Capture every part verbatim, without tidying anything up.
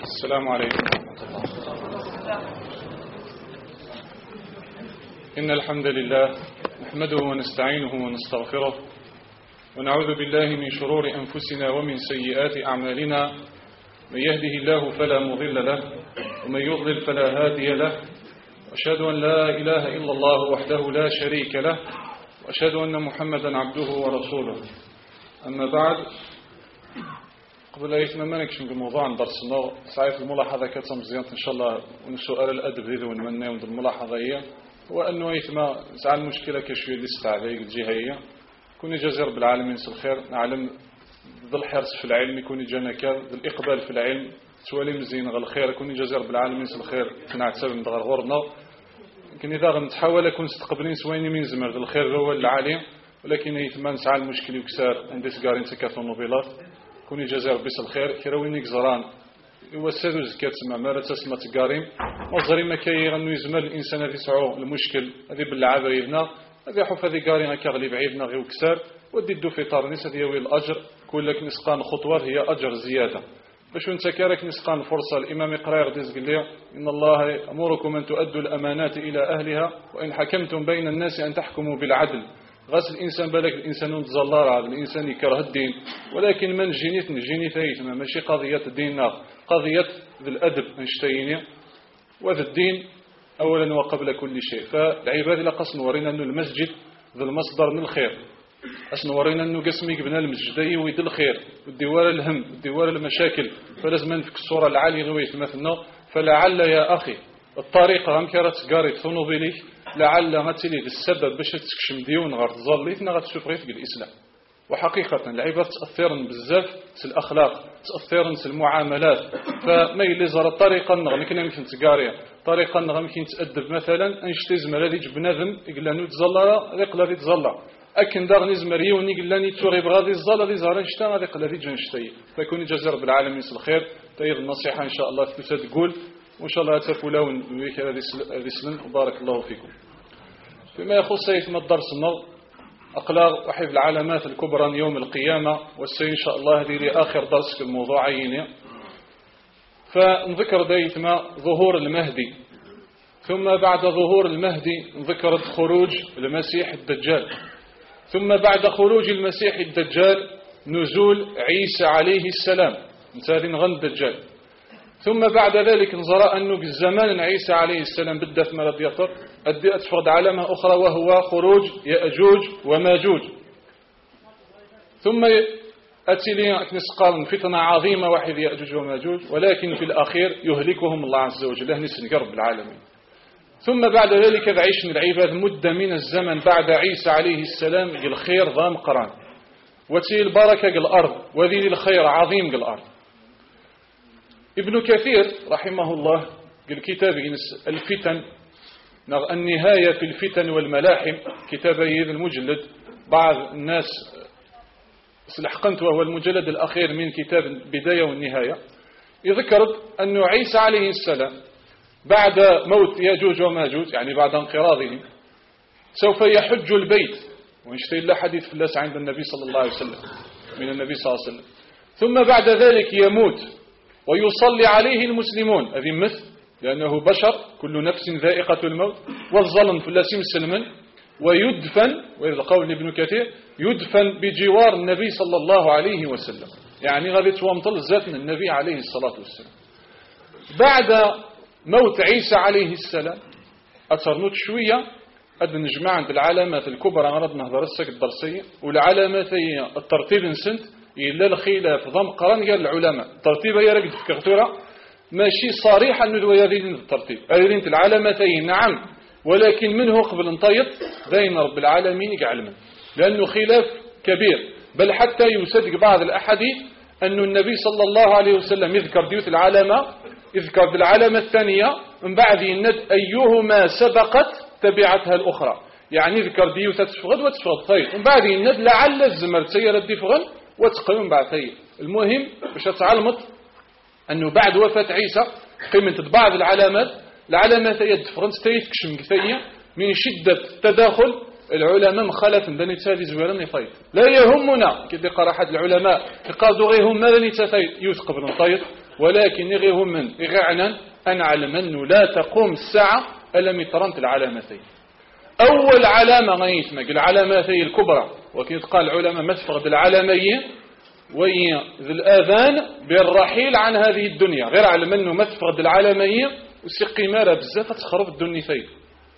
السلام عليكم ورحمة الله. إن الحمد لله نحمده ونستعينه ونستغفره ونعوذ بالله من شرور أنفسنا ومن سيئات أعمالنا. من يهده الله فلا مضل له ومن يضلل فلا هادي له، وأشهد أن لا إله إلا الله وحده لا شريك له، وأشهد أن محمدا عبده ورسوله. أما بعد، قبل أن يتمنى نكشف الموضوع عن درسنا ساعات الملاحظة كتم مزيانة إن شاء الله، ونسؤال الأدب ذي ونمنى وند الملاحظة هي هو أنه يتم زعل المشكلة كشوية الاستعداء الجهية كوني جزير بالعالمين الخير. نعلم ذو الحرص في العلم يكون جانا كذا، ذو الإقبال في العلم توالي مزين غير الخير كوني جزير بالعالمين الخير نعتبر من غير غورنا. لكن إذا غنتحاول أكون استقبلين سويني من زمر ذو الخير هو العالي، ولكن يتم نسعى المشكل يكسر عندي سكارين تكاثونوبيلات كوني جزير بس الخير كراويني زران يوسدوا زكاة سما ما تسمى تقاريم مصدري ما كي غنو يزمر الإنسان هذه سعو المشكل هذه بالعابة يبنا هذه حف هذه قارين كغلي بعيدنا غير وكسار ودي الدو في طار نيس هذه يوي الأجر كلك نسقان خطوات هي أجر زيادة باش انت كارك نسقان فرصة. الإمام يقرأ يغدز قال إن الله يأمركم أن تؤدوا الأمانات إلى أهلها وإن حكمتم بين الناس أن تحكموا بالعدل. غسل الإنسان بالك الإنسان تزلار هذا الإنسان يكره الدين، ولكن من جينيت جينيت هيثما ماشي قضية الدين قضية ذي الأدب نشتيني وذي الدين أولا وقبل كل شيء. فالعباد لقص نورينا أنه المسجد ذي المصدر من الخير، أش نورينا أنه قسمي قبنا المسجد ويد الخير والدوار الهم والدوار المشاكل، فلازم نفك الصورة العالية غويت مثلنا. فلعل يا أخي الطريقة هم كانت قاري ثنوبيليك لعل غتلي السبب باش تكشم ديون غير تظليتنا غتشوف غير في الإسلام. وحقيقة العباد تأثيرن بزاف في الأخلاق، تأثيرن في المعاملات. فما يلي زار الطريقة نغ لكن يمكن تقاريها طريقة نغ يمكن تأدب مثلا أنشتي زمر هذه بنادم يقلانو تزلرا غيق لا تزلر أكن داغ نزمر يوني قلاني توري بغادي الزلة دي زهر نشتا غادي قلا دي جنشتي. فكوني جزر بالعالمين الخير تايض النصيحة إن شاء الله ثلاثة تقول وإن شاء الله تفولون ويك هذه السلم. بارك الله فيكم. فيما يخص يتم الدرس النظر أقلاغ وحيف العلامات الكبرى يوم القيامة، والسي إن شاء الله هذه لآخر درس في الموضوعين. فنذكر دايتما ظهور المهدي، ثم بعد ظهور المهدي نذكر خروج المسيح الدجال، ثم بعد خروج المسيح الدجال نزول عيسى عليه السلام مثال غن الدجال، ثم بعد ذلك نظر أنه بالزمان عيسى عليه السلام بدأت مرض يطر أدي أتفرد علامة أخرى وهو خروج يأجوج وماجوج. ثم أتي لي نسقال فتنة عظيمة واحد يأجوج وماجوج، ولكن في الأخير يهلكهم الله عز وجل له نسن قرب العالمين. ثم بعد ذلك بعيش العباد مدة من الزمن بعد عيسى عليه السلام الخير ضام قران وتي البركة الأرض وذي الخير عظيم الأرض. ابن كثير رحمه الله قال كتاب الفتن النهاية في الفتن والملاحم، كتاب هذا المجلد بعض الناس سلحقنت وهو المجلد الأخير من كتاب البداية والنهاية. يذكر أن عيسى عليه السلام بعد موت ياجوج وماجوج يعني بعد انقراضهم سوف يحج البيت، ونشتي الله حديث فلاس عند النبي صلى الله عليه وسلم من النبي صلى الله عليه وسلم. ثم بعد ذلك يموت ويصلي عليه المسلمون، هذه مثل لأنه بشر كل نفس ذائقة الموت والظلم فلاسم سلما، ويدفن وإذا قول ابن كثير يدفن بجوار النبي صلى الله عليه وسلم، يعني غادي توامطل ذات من النبي عليه الصلاة والسلام. بعد موت عيسى عليه السلام أترنوت شوية أد نجمع عند العلامات الكبرى غرض نهضر السك الدرسية، والعلامات هي الترتيب نسنت إلا الخلاف ضم قرن قال العلماء ترتيب هي رقد في كغتورة ماشي صريحة أنه يذين الترتيب أذين العلامتين نعم، ولكن منه قبل نطيط ذين رب العالمين يعلمه لأنه خلاف كبير. بل حتى يصدق بعض الأحاديث أن النبي صلى الله عليه وسلم يذكر ديوت العلامة يذكر بالعلامة الثانية من بعد الند أيهما سبقت تبعتها الأخرى، يعني يذكر ديوت تفغد وتفغد طيب من بعد الند لعل الزمر تسير الدفغن وتقيم بعد طيب. المهم باش تعلمت أنه بعد وفاة عيسى قيمة بعض العلامات العلامات هي الدفرنس تيتكشم كثية من شدة تداخل العلماء مخالف دني تسالي زويرن يطيط لا يهمنا كي قرا احد العلماء قالوا غير هم ماذا نتفايت يوثق بن طيط ولكن غير من غير أن علم أنه لا تقوم الساعة إلا مترنت العلامتين. أول علامة غيثنا العلامتين الكبرى، وكي تقال العلماء ما تفقد العلامية وهي الآذان بالرحيل عن هذه الدنيا، غير علم أنه ما تفقد العلامية وسقي مارا بزاف تخرب الدنيا فيه.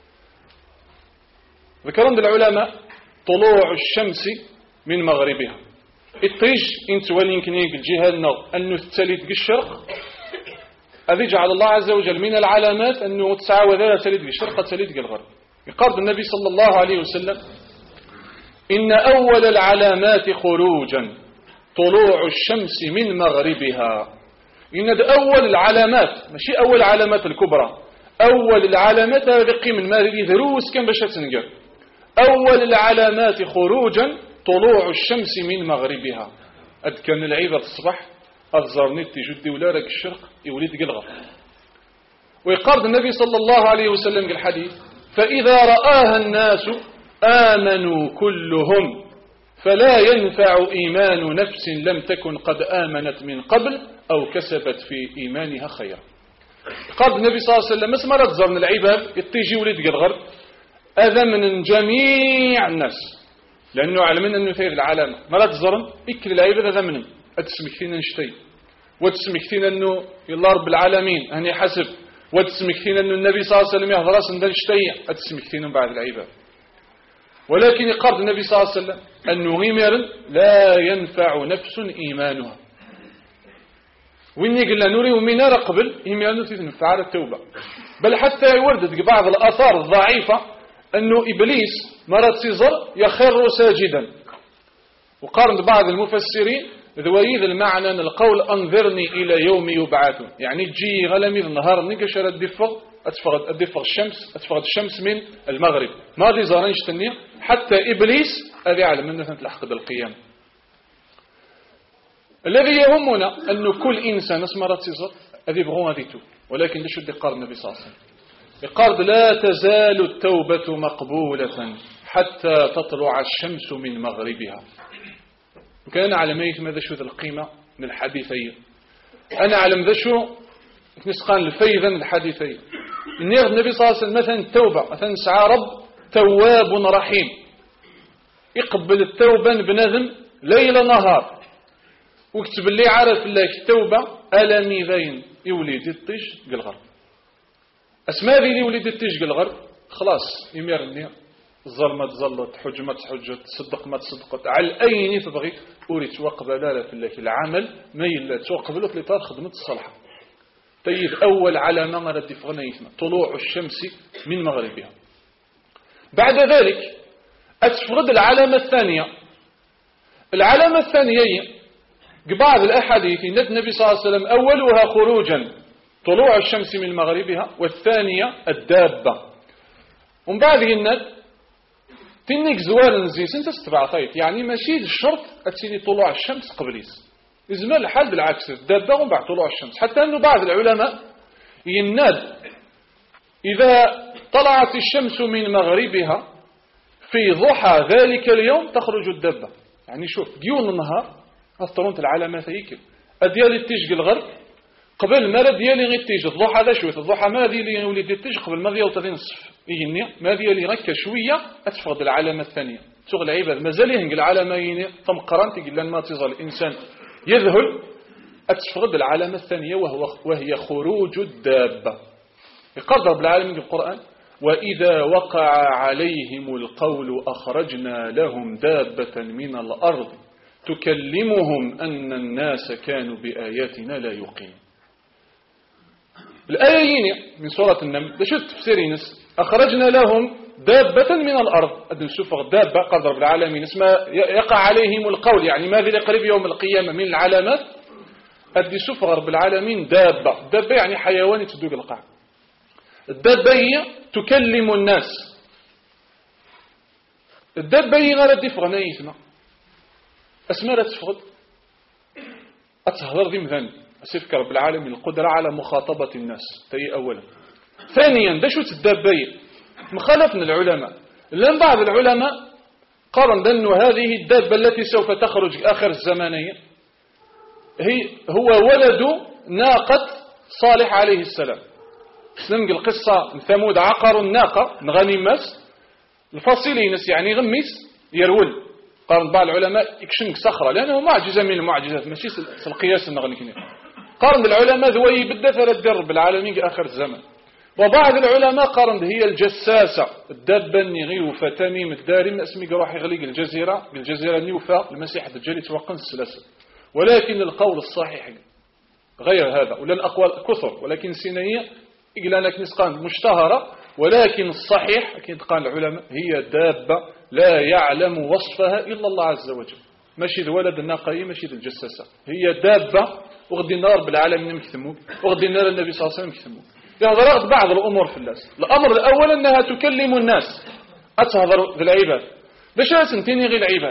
ذكرون العلماء طلوع الشمس من مغربها، الطيج انت ولينكنيك الجهة النو أنه تتليد الشرق، هذا جعل الله عز وجل من العلامات أنه تسعى ذا تليد الشرق تليد الغرب. يقال النبي صلى الله عليه وسلم إن أول العلامات خروجا طلوع الشمس من مغربها. إن ده أول العلامات، ماشي أول العلامات الكبرى، أول العلامات هذه من مالي ذروس كم باش تنقر. أول العلامات خروجا طلوع الشمس من مغربها. أد كان العيبة الصباح أظهرني تجدي ولا راك الشرق يوليد قلغة. ويقارد النبي صلى الله عليه وسلم الحديث فإذا رآها الناس آمنوا كلهم فلا ينفع إيمان نفس لم تكن قد آمنت من قبل أو كسبت في إيمانها خيرا. قال النبي صلى الله عليه وسلم اسمع لا تزرن العباد يتيجي وليد قلغر هذا من جميع الناس، لأنه علمنا أنه في العالم ما لا تزرن إكل العباد هذا منهم أتسمكتين نشتي وتسمكتين أنه يلا رب العالمين هني حسب وتسمكتين أنه النبي صلى الله عليه وسلم يهضر أصلا نشتي أتسمكتين بعد العباد. ولكن يقرد النبي صلى الله عليه وسلم أنه غمر لا ينفع نفس إيمانها. وإني قلنا نوري ومنا قبل إيمانه تنفع على التوبة، بل حتى وردت بعض الآثار الضعيفة أنه إبليس مرات سيزر يخر ساجدا. وقارن بعض المفسرين ذويذ المعنى القول أنظرني إلى يوم يبعثون، يعني تجي غلمي النهار نقشر الدفق أتفقد الدفق الشمس أتفقد الشمس من المغرب ما دي زارنش تنية حتى إبليس أذي علم أنه تلحق بالقيام. الذي يهمنا أنه كل إنسان اسمه راتيزر أذي بغون هذيتو، ولكن ليش بدي قارن النبي صلى الله عليه وسلم يقارد لا تزال التوبة مقبولة حتى تطلع الشمس من مغربها. وكان على ميت ماذا شو ذا القيمة من الحديثين. أنا أعلم ذا شو نسقان الفيذا الحديثين. النبي صلى الله عليه وسلم مثلا التوبة مثلا سعى رب تواب رحيم يقبل التوبة بنذم ليل نهار، وكتب اللي عارف الله التوبة ألمي ذين يوليد الطيش قلغر أسماء ذي يوليد الطيش قلغر خلاص يميرني الظلمة تظلت حجمة حجت تصدق ما تصدقت على أي تبغي أريد وقبل لا في الله العمل ما يلا توقبلت لطار خدمة الصالحة. طيب أول علامة غادي فغنا يسمى طلوع الشمس من مغربها. بعد ذلك أتفرد العلامة الثانية. العلامة الثانية بعض الأحاديث أن النبي صلى الله عليه وسلم أولها خروجا طلوع الشمس من مغربها، والثانية الدابة. ومن بعد الناس تنك زوال نزيس انت استبعطيت يعني ماشي الشرط أتسيني طلوع الشمس قبليس إزمال الحال بالعكس الدابة ومن بعد طلوع الشمس. حتى أنه بعض العلماء يناد إذا طلعت الشمس من مغربها في ضحى ذلك اليوم تخرج الدابة. يعني شوف ديون النهار أثرونت العلامات هيك أديال التيج الغرب قبل ما ديالي غير التيج الضحى ذا شوية الضحى ما دي اللي ولد التيج قبل ما ديال تدين الصف يجني ما ديالي غير شوية أتفقد العلامة الثانية شغل عباد مازال يهنق العلامة يني ثم قرنت قل ما تظل الإنسان يذهل أتفقد العلامة الثانية وهو وهي خروج الدابة. يقدر بالعالمين في القرآن وإذا وقع عليهم القول أخرجنا لهم دابة من الأرض تكلمهم أن الناس كانوا بآياتنا لا يوقنون. الآيين من سورة النمل شو تفسيرين أخرجنا لهم دابة من الأرض أدن سفر دابة قدر بالعالمين اسمها يقع عليهم القول يعني ماذا لقريب يوم القيامة من العلامات أدن سفر بالعالمين دابة دابة يعني حيوان تدوق القاع. الدابة هي تكلم الناس. الدابة هي غير الدفغة اسمها اسمها لا تفقد أتهضر ذي مثلا أسفكر بالعالمين القدرة على مخاطبة الناس تي أولا. ثانيا ده شو الدابة مخالفنا العلماء لأن بعض العلماء قرن بأن هذه الدابة التي سوف تخرج آخر الزمانية هي هو ولد ناقة صالح عليه السلام. سنمق القصة ثمود عقروا الناقة نغني مس الفصيلين يعني غميس يرول. قارن بعض العلماء يكشنك صخرة لأنه معجزة من المعجزات ماشي القياس النغني كنا. قارن العلماء ذوي بدأ ثلاث درب العالمين في آخر الزمن. وبعض العلماء قارن هي الجساسة الدابة النغي وفتميم الدارم اسمي راح يغلق الجزيرة الجزيرة نيوفا المسيح الدجال يتوقن السلاسل. ولكن القول الصحيح غير هذا ولا الأقوال كثر ولكن سينية إقلا لك نسقان مشتهرة ولكن الصحيح كي قال العلماء هي دابة لا يعلم وصفها إلا الله عز وجل. ماشي ذو ولد الناقية ماشي ذو الجساسة هي دابة وغدي النار بالعالمين مكتمون وغدي النار النبي صلى الله عليه وسلم مكتمون. يهضر بعض الأمور في الناس. الأمر الأول أنها تكلم الناس أتهضر في العباد باش سنتيني غير العباد.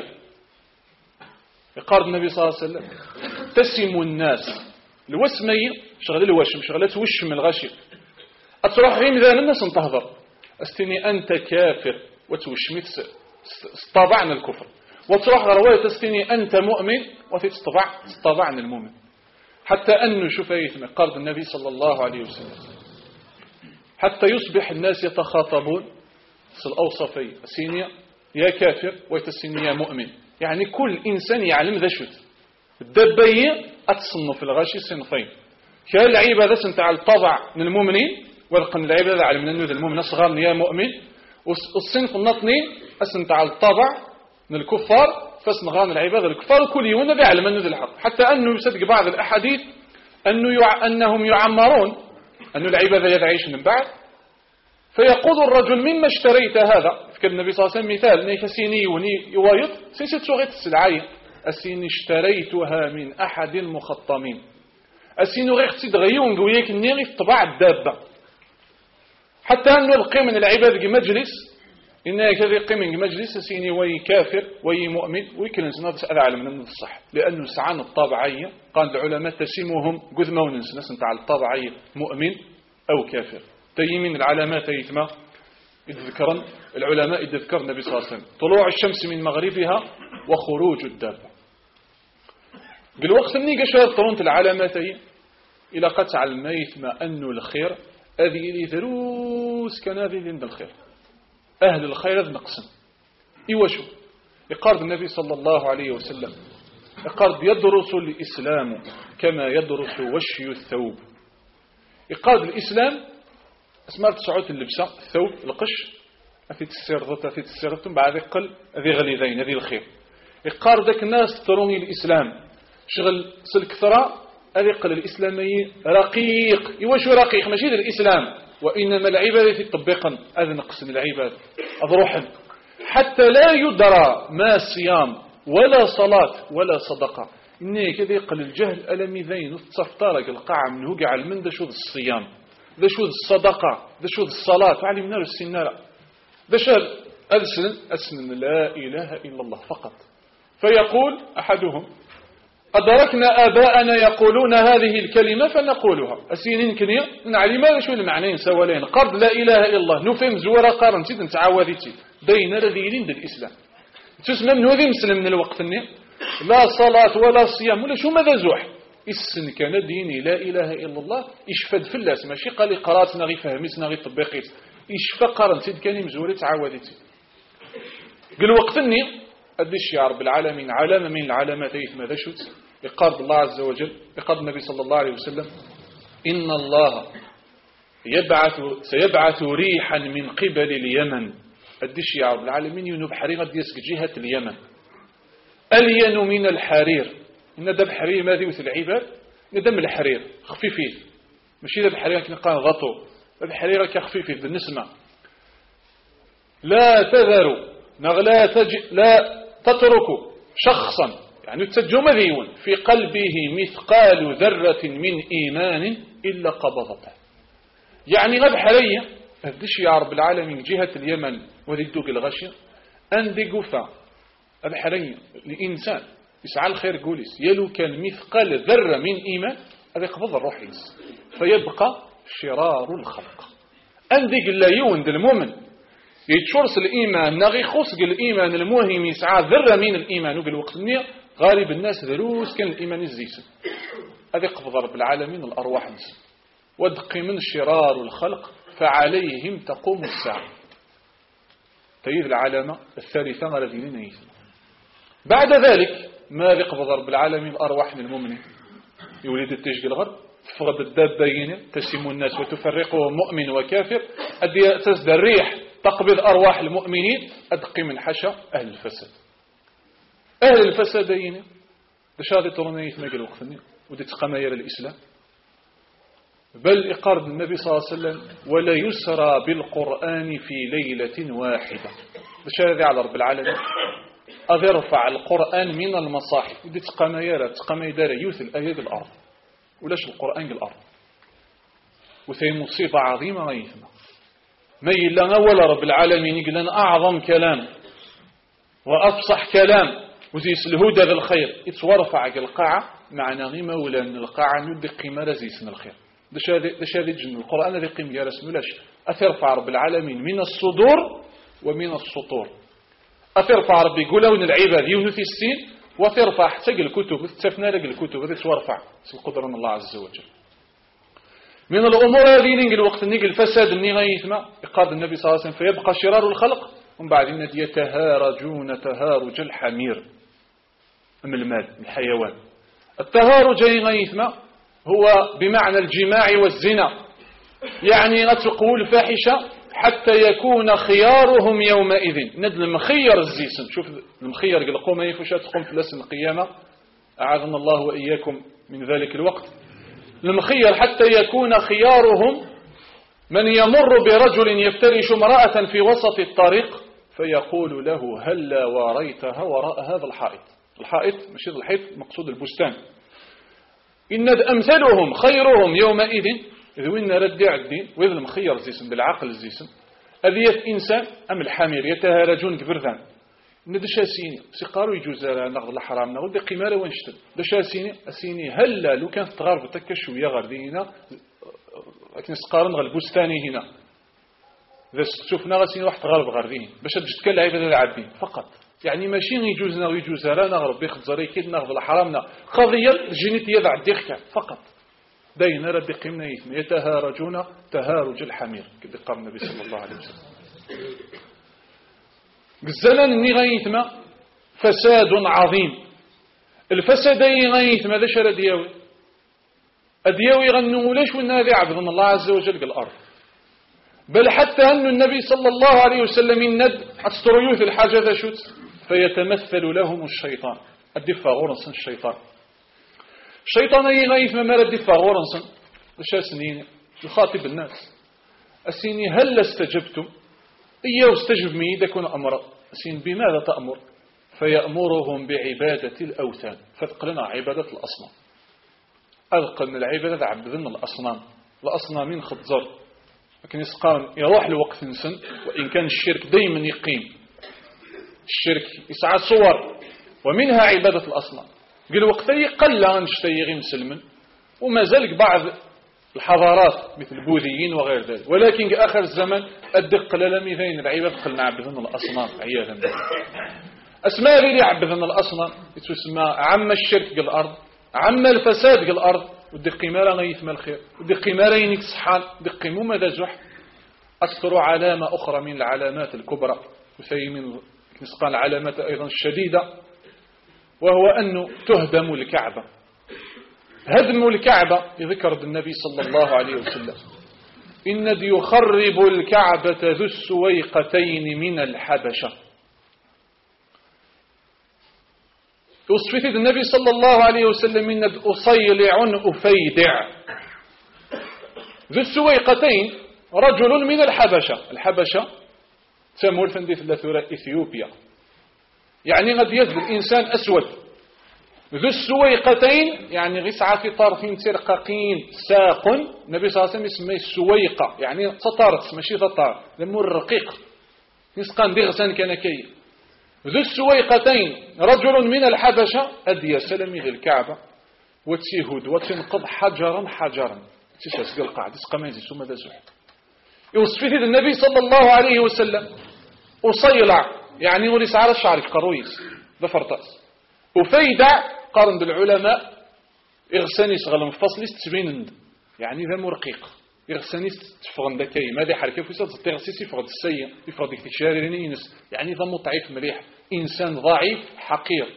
يقال النبي صلى الله عليه وسلم تسم الناس الوسمية شغل الوشم شغلات وشم الغشي أتروح غير مذان الناس انتهضر أستني أنت كافر وتوشمي استطبعنا الكفر وتروح رواية تستني أنت مؤمن وتستطبع استطبعنا المؤمن. حتى أنه شفايتنا قال النبي صلى الله عليه وسلم حتى يصبح الناس يتخاطبون في الأوصافية السينية يا كافر ويتسيني يا مؤمن. يعني كل إنسان يعلم ذا شوت الدبية أتصنف الغاشي صنفين كان العبادة سنتع الطبع من المؤمنين ولقن العبادة على من أنه المؤمن أصغر يا مؤمن والصنف النطني أسنتع الطبع من الكفار فسنغان العبادة الكفار كل يوم نبي على من الحق. حتى أنه يصدق بعض الأحاديث أنه يع... أنهم يعمرون أن العبادة يدعيش من بعد فيقول الرجل مما اشتريت هذا فكر النبي صلى الله عليه وسلم مثال نيك سيني وني يوايط سيست سوغيت السلعية السيني اشتريتها من أحد المخطمين السيني غير اختي غيون قويك النيغي في طباع الدابة. حتى أنه القي من العبادة مجلس إنها كذا يقي من مجلس السيني وي كافر وي مؤمن ويكلن سنة تسأل على من الصح لأنه سعان الطابعية قال العلماء تسموهم قذمون ناس نتاع الطابعية مؤمن أو كافر. تي من العلامات يتما يذكرن العلماء يذكر النبي صلى الله عليه وسلم طلوع الشمس من مغربها وخروج الدابة. بالوقت مني قشرت طرونت العلامات إلى قطع الميت ما أنه الخير هذه اللي دروس كان هذه اللي عند الخير أهل الخير هذا نقسم إيوشو يقارب النبي صلى الله عليه وسلم يقارب يدرس الإسلام كما يدرس وشي الثوب. يقارب الإسلام اسمار تسعود اللبسة الثوب القش في تسيرضة في تسيرضة بعد يقل هذه غليظين هذه الخير. يقارب ذاك الناس تروني الإسلام شغل سلكثرة هذه يقل الإسلامي رقيق إيوشو رقيق ماشي الإسلام وإنما العبادة في تطبيقا هذا نقسم العبادة أضروحا حتى لا يدرى ما صيام ولا صلاة ولا صدقة. إنه كذا يقل الجهل ألمي ذين وتصفتارك القاعة منه قاعد من ذا شو الصيام ذا شو الصدقة ذا شو الصلاة وعلي من نار السنارة ذا شال ألسن أسن لا إله إلا الله فقط. فيقول أحدهم أدركنا آباءنا يقولون هذه الكلمة فنقولها السنين كنية نعلم ماذا شو المعنى سوالين قرد لا إله إلا الله نفهم زورا قارن تيد نتعاوذتي بين رذيلين للإسلام تسمى من هذه مسلم من الوقت النية لا صلاة ولا صيام ولا شو ماذا زوح السن كان ديني لا إله إلا الله إشفد في اللاس ماشي قال لي قراتنا غي فهمتنا غي طبقيت إشفى قارن تيد كان مزوري تعاوذتي قل وقت النية أدش يا رب العالمين علامة من العلامات ماذا شوت يقارب الله عز وجل يقارب النبي صلى الله عليه وسلم إن الله يبعث سيبعث ريحا من قبل اليمن الدش يا رب العالمين ينوب حرير قد يسك جهة اليمن ألين من الحرير إن دم حرير ما ذي مثل العباد ندم الحرير خفيفين ماشي ذا الحرير كنا قال غطو ذا الحرير كخفيفين بالنسمة لا تذروا لا, تج... لا تتركوا شخصا يعني تسجم ذيون في قلبه مثقال ذرة من إيمان إلا قبضته. يعني غد حرية هدش يا رب العالمين جهة اليمن وذي الدوق الغشية أندي قفا الحرية لإنسان يسعى الخير قوليس يلو كان مثقال ذرة من إيمان هذا قبض الروح يس فيبقى شرار الخلق. أندي قل يوند المؤمن يتشورس الإيمان نغي خصق الإيمان المهم يسعى ذرة من الإيمان وقال وقت النية غالب الناس دروس كان الإيمان الزيسن هذه قبض رب العالمين الأرواح نسم ودق من شرار الخلق فعليهم تقوم الساعة. تيذ العلامة الثالثة الذين يثم. بعد ذلك ما يقبض رب العالمين الأرواح من المؤمنين يولد التشجيل الغرب تفرد الدابين تسم الناس وتفرقهم مؤمن وكافر أدي تزد الريح تقبض أرواح المؤمنين أدقي من حشا أهل الفساد. أهل الفسادين بشهادة ترونيت مجال وقتني ودي تقمير الإسلام بل إقارب النبي صلى الله عليه وسلم ولا يسرى بالقرآن في ليلة واحدة بشهادة على رب العالمين أذرفع القرآن من المصاحف ودي تقمير تقمير يوث الآيات الأرض ولاش القرآن الأرض وثي مصيبة عظيمة غيثنا ما يلا أول رب العالمين يقول أعظم كلام وأفصح كلام وزيس الهدى ذا الخير يتورفع القاعة معنا غيمة ولا أن القاعة ندي قيمة رزيسنا الخير داش هذه الجن القرآن ذي قيمة رسم ولاش أثرفع رب العالمين من الصدور ومن السطور أثرفع ربي يقولون العباد يونثي السين وترفع حتى الكتب تفنى لك الكتب هذه تورفع قدر الله عز وجل. من الأمور هذه نقل الوقت نقل الفساد الني غيثما يقاد النبي صلى الله عليه وسلم فيبقى شرار الخلق ومن بعد الناس يتهارجون تهارج الحمير من المال الحيوان. التهارج غيثما هو بمعنى الجماع والزنا يعني أتقول الفاحشة حتى يكون خيارهم يومئذ ند المخير الزيسن شوف المخير قال قوم يفشات تقوم في لسن القيامة أعاذنا الله وإياكم من ذلك الوقت. المخير حتى يكون خيارهم من يمر برجل يفترش امرأة في وسط الطريق فيقول له هلا واريتها وراء هذا الحائط. الحائط مش الحيط مقصود البستان. إن أمثلهم خيرهم يومئذ إذ وين ردع الدين وإذا المخير زيسم بالعقل زيسم أذية إنسان أم الحمير يتهارجون كبرذان ندش أسيني سيقارو يجوز نغض الحرام نغض دي قمارة وانشتل دش أسيني أسيني هلا لو كانت تغارب تكشو يا غردي هنا لكن سقارن غل بستاني هنا إذا شوفنا غسيني واحد تغارب غردين باش تجد كل عيبة العبدين فقط يعني ماشي يجوزنا ويجوز لا نغرب بيخد زريكيد نغض الحرامنا قضية جينيت يضع الديخكا فقط دين ربي قمنا يثم يتهارجون تهارج الحمير كده قال النبي صلى الله عليه وسلم. الزلال اني غيثم فساد عظيم. الفساد اي غيثم هذا شر دياوي ادياوي غنوا ليش والنادي عبد الله عز وجل الارض بل حتى ان النبي صلى الله عليه وسلم الند استريوث الحاجه ذا شوت فيتمثل لهم الشيطان الدفا غرس الشيطان الشيطان يغيث ما مرد دفا غرس لشا سنين يخاطب الناس السيني هل استجبتم إياه استجب ميدا كون أمر السين بماذا تأمر فيأمرهم بعبادة الأوثان فثقلنا عبادة الأصنام أذقلنا العبادة عبدنا الأصنام الأصنام من خطزر لكن يسقان يروح لوقت سن وإن كان الشرك دايما يقيم الشرك يسعى صور ومنها عبادة الأصنام قال وقتي قل أن نشتيغي مسلما وما زالك بعض الحضارات مثل البوذيين وغير ذلك ولكن آخر الزمن الدق للميذين العباد قلنا عبدنا الأصنام عياذا بالله أسماء غير عبدنا الأصنام تسمى عم الشرك قال الأرض عم الفساد قال الأرض ودقي ما لا يثمى الخير ودقي ما لا ينك صحان دقي مو ماذا زح أسطروا علامة أخرى من العلامات الكبرى وثي من نسقان العلامات أيضا الشديدة وهو أنه تهدم الكعبة. هدم الكعبة يذكر النبي صلى الله عليه وسلم إن يخرب الكعبة ذو السويقتين من الحبشة. وصفت النبي صلى الله عليه وسلم إن أصيلع أفيدع. ذو السويقتين رجل من الحبشة. الحبشة تمول في الثلاثة إثيوبيا يعني قد يجد الإنسان أسود. ذو السويقتين يعني غسعة في طرفين ترققين ساق النبي صلى الله عليه وسلم اسمه السويقة يعني تطارت ماشي تطار لمو الرقيق نسقان بغسان كان كي. ذو السويقتين رجل من الحبشة أدي سلمي ذي الكعبة وتسيهد وتنقض حجرا حجرا تسيس القاعدة سقمازي ثم ذا زحب يوصفه النبي صلى الله عليه وسلم أصيلع يعني وليس على الشعر كرويس ذا فرطاس وفيدع قارن بالعلماء إغساني صغل مفصل تبين يعني ذا مرقيق إغساني تفغن ذكي ماذا حركة فساد تغسيس يفغد السيء يفغد اكتشارين ينس يعني ذا مطعيف مليح إنسان ضعيف حقير.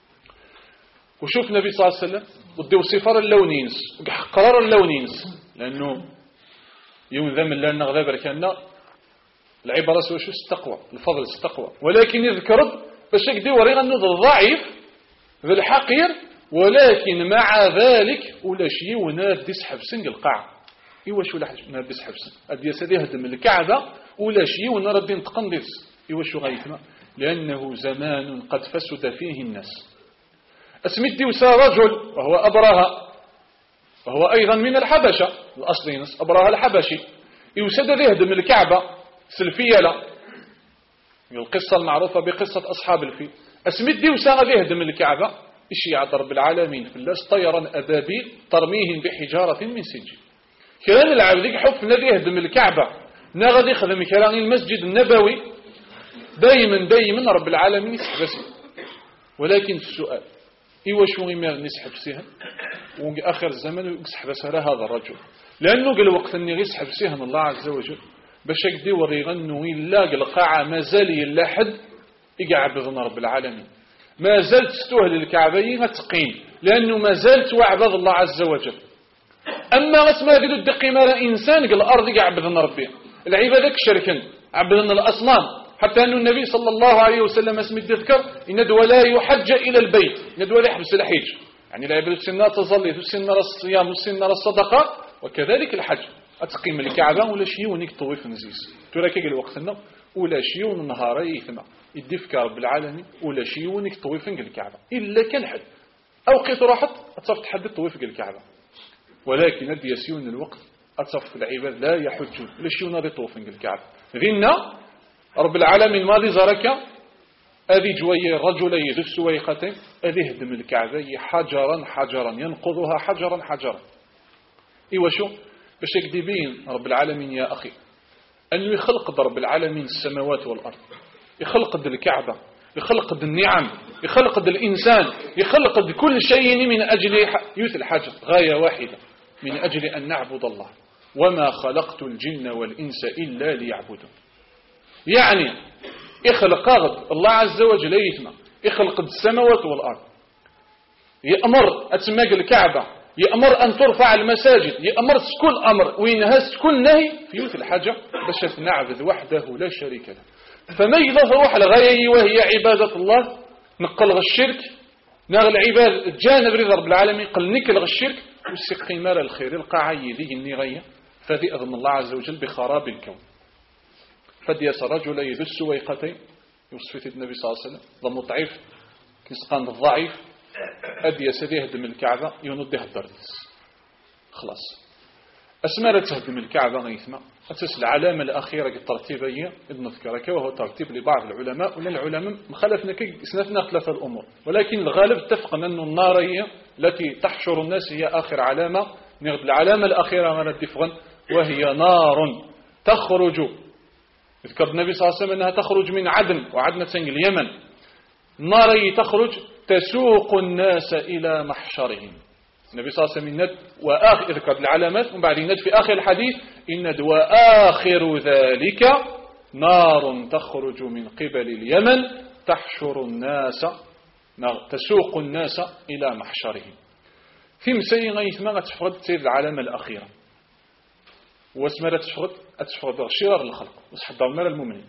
وشوف النبي صلى الله عليه وسلم وديو صفر اللونينس قرار اللونينس لأنه يوم ذا من لأن غذا بركنا العبارة سوى شو التقوى الفضل التقوى ولكن يذكرد باش يقدي وريغا أنه الضعيف ذا الحقير ولكن مع ذلك ولا شيء وناد يسحب سنق القاع إيواش ولا ناد يسحب سنق أدي سادي يهدم الكعبة ولا شيء ونرد ينتقندس إيواش غايتنا لأنه زمان قد فسد فيه الناس. أسميت ديوسا رجل وهو أبرهة وهو أيضا من الحبشة الأصلي نس أبرهة الحبشي يوسد يهدم الكعبة سلفية لا القصة المعروفة بقصة أصحاب الفيل. أسميت ديوسا غادي يهدم الكعبة الشيعة رب العالمين في اللاس طيرا أبابيل ترميهم بحجارة من سجل كلام العبد حف الذي يهدم الكعبة نغادي يخدم كلام المسجد النبوي دايما دايما رب العالمين يسحب سيه. ولكن السؤال إيواش ويمير نسحب سيها وآخر الزمن يسحب سيها هذا الرجل لأنه قال وقت أني يسحب سيها من الله عز وجل باش يقدي وريغنو إلا القاعة ما زال يلا حد يقعد بظن رب العالمين ما زالت تستوهل الكعبين تقيم لأنه ما زالت وعبد الله عز وجل. أما غسما قدو الدقي مالا إنسان قال الأرض يقعد بظن ربي العبادة كشركا عبدنا الأصنام حتى أن النبي صلى الله عليه وسلم اسم الذكر إن ولا يحج إلى البيت إن ولا يحبس الحج يعني لا يبدو السنة تظلي السنة الصيام والسنة الصدقة وكذلك الحج أتقيم الكعبة ولا شيء ونيك طويف نزيس تراكي قال وقتنا ولا شيء ونهاري ثم يدفك رب العالمين ولا شيء ونيك طويف الكعبة إلا كان حد أوقيت راحت أتصف تحدد طويف الكعبة ولكن أدي يسيون الوقت أتصف العباد لا يحجون ولا شيء ونادي طويف الكعبة غينا رب العالمين ماذي زرك أذي جوي رجلي ذو السويقتين أذي هدم الكعبة حجرا حجرا ينقضها حجرا حجرا. إيوا شو باش يكذبين رب العالمين يا أخي أنه يخلق رب العالمين السماوات والأرض يخلق الكعبة يخلق النعم يخلق الإنسان يخلق كل شيء من أجل يوث الحاجة غاية واحدة من أجل أن نعبد الله وما خلقت الجن والإنس إلا ليعبدون. يعني يخلق الله عز وجل يتم يخلق السماوات والأرض يأمر أتماق الكعبة يأمر أن ترفع المساجد يأمر كل أمر وينهز كل نهي في يوث الحاجة باش نعبد وحده لا شريك له. فما إذا روح الغاية وهي عبادة الله نقلغ الشرك نغل عبادة جانب رضا رب العالمين قل نكلغ الشرك وسقي مال الخير القاعي ذي النغاية فذي أذن الله عز وجل بخراب الكون. فديس رجل يذو السويقتين يوصف النبي صلى الله عليه وسلم ضم ضعيف كنسقان الضعيف أديس ذي هدم الكعبة ينده الدردس خلاص أسمالة تهدم الكعبة غيثما أتس العلامة الأخيرة الترتيبية ابن ذكرك وهو ترتيب لبعض العلماء ولا العلماء مخالفنا كي سنتنا ثلاثة الأمور ولكن الغالب اتفقنا أن النارية التي تحشر الناس هي آخر علامة نغد العلامة الأخيرة من الدفغن وهي نار تخرج ذكر النبي صلى الله عليه وسلم أنها تخرج من عدن وعدن تنجل اليمن النار تخرج تسوق الناس إلى محشرهم. النبي صلى الله عليه وسلم ند وآخر ذكر العلامات ومن بعد ند في آخر الحديث إن وآخر ذلك نار تخرج من قبل اليمن تحشر الناس تسوق الناس إلى محشرهم. في مسيء غيثما تفرد تسير العلامة الأخيرة واسمها تفرد أتفرد شرار الخلق وتحضر مال المؤمنين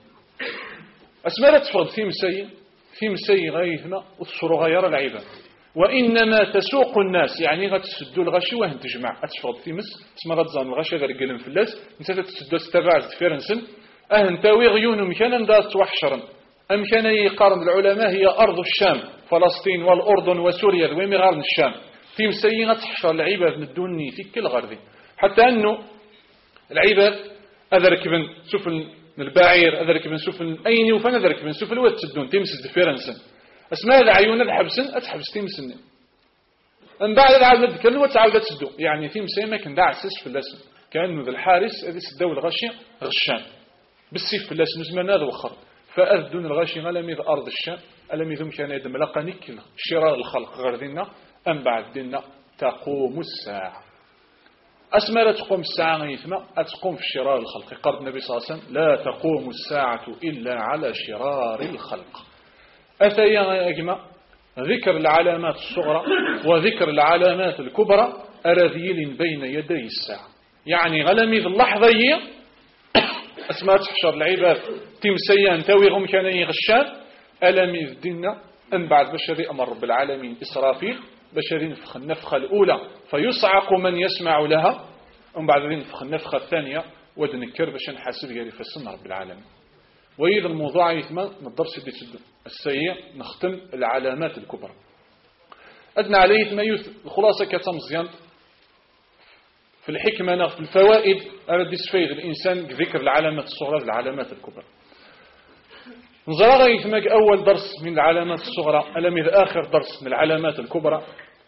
أسمها تفرد في مسيء في مسيء غيثما وتصر غير العباد وإنما تسوق الناس يعني غتسدوا الغشي وهن تجمع أتفرد في مس تسمى غتزان الغشي غير قلم في اللاس انت تسدوا استبعد فيرنسن أهن تاوي غيون مكانا دارت وحشرا أم كان يقارن العلماء هي أرض الشام فلسطين والأردن وسوريا ويمي غارن الشام في مسيء غتحشر العباد من الدوني في كل غرضي حتى أنه العباد أذركبن سفن البعير أذركبن سفن أين وفن أذركبن سفن وتسدون تمسد فيرنسن اسمها العيون الحبسن أتحبس تمسن من بعد العبد نتكلم وتعاود تسدو يعني تمسي ما كان داعسس في اللسن كأنه ذا الحارس هذه سدوا الغشي غشان بالسيف في اللسن زمان هذا وخر فأذدون الغشي ألم إذ أرض الشام ألم إذ كان يدم لقنك شرار الخلق غير دينا أم بعد دينا تقوم الساعة. أسمى لا تقوم الساعة غيثما أتقوم في شرار الخلق. قال النبي صلى الله عليه وسلم لا تقوم الساعة إلا على شرار الخلق. أثيا أجمع ذكر العلامات الصغرى وذكر العلامات الكبرى أرذيل بين يدي الساعة. يعني غلمي في اللحظة هي أسماء تحشر العباد تمسيان تاويغم كان يغشان ألمي في الدنيا أن بعد بشري أمر رب العالمين إسرافيل بشري نفخ النفخة الأولى فيصعق من يسمع لها ومن بعد نفخ النفخة الثانية ودنكر باش نحاسب يالي في السنة رب العالمين. وإذا الموضوع يثمان نقدرش السيء نختم العلامات الكبرى أدنى عليه ما يث الخلاصة كتمزيان في الحكمة في الفوائد أرد يسفيد الإنسان ذكر العلامات الصغرى والعلامات الكبرى. نزرع يثمك أول درس من العلامات الصغرى ألم إذا آخر درس من العلامات الكبرى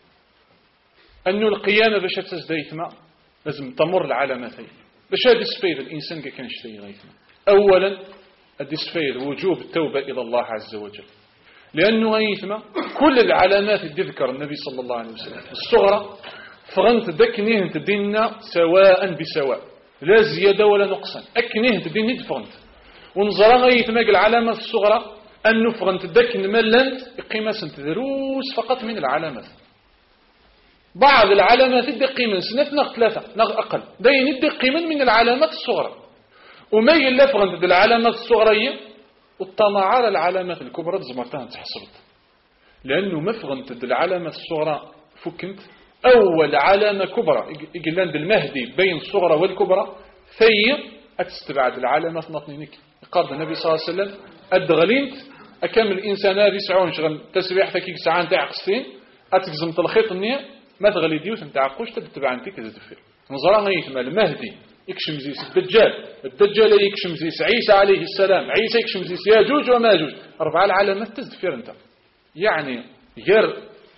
أنه القيامة باش تسجد يثمى لازم تمر العلامتين باش هذا يسفيد الإنسان كان يشتري يثمى. أولا الدسفير وجوب التوبة إلى الله عز وجل لأنه يثمى كل العلامات اللي ذكر النبي صلى الله عليه وسلم الصغرى فغنت دكنيه تديننا سواء بسواء لا زيادة ولا نقصان أكنيه تديني تفغنت ونظرا يثمى العلامة الصغرى أنه فغنت دكن ملنت قيمة سنت دروس فقط من العلامات. بعض العلامات يدقي من سنة نغ ثلاثة نغ أقل دين يدقي من من العلامات الصغرى وما يلفغن ضد العلامات الصغرية والطمع على العلامات الكبرى زمرتها تحصلت لأنه مفغن ضد العلامات الصغرى فكنت أول علامة كبرى يقلان بالمهدي بين الصغرى والكبرى ثي أتستبعد العلامات نطنينك. قال النبي صلى الله عليه وسلم أدغلينت أكمل الإنسان هذه سعون شغل تسبيح فكيك ساعان تاع قصتين أتكزمت الخيط النية ما تغلي ديوث نتاعقوش تتبع أنتك تزدفر نظرا غيثما المهدي يكشم زيس الدجال الدجال يكشم زيس عيسى عليه السلام عيسى يكشم زيس ياجوج وماجوج أربعة العلامات تزدفر أنت يعني غير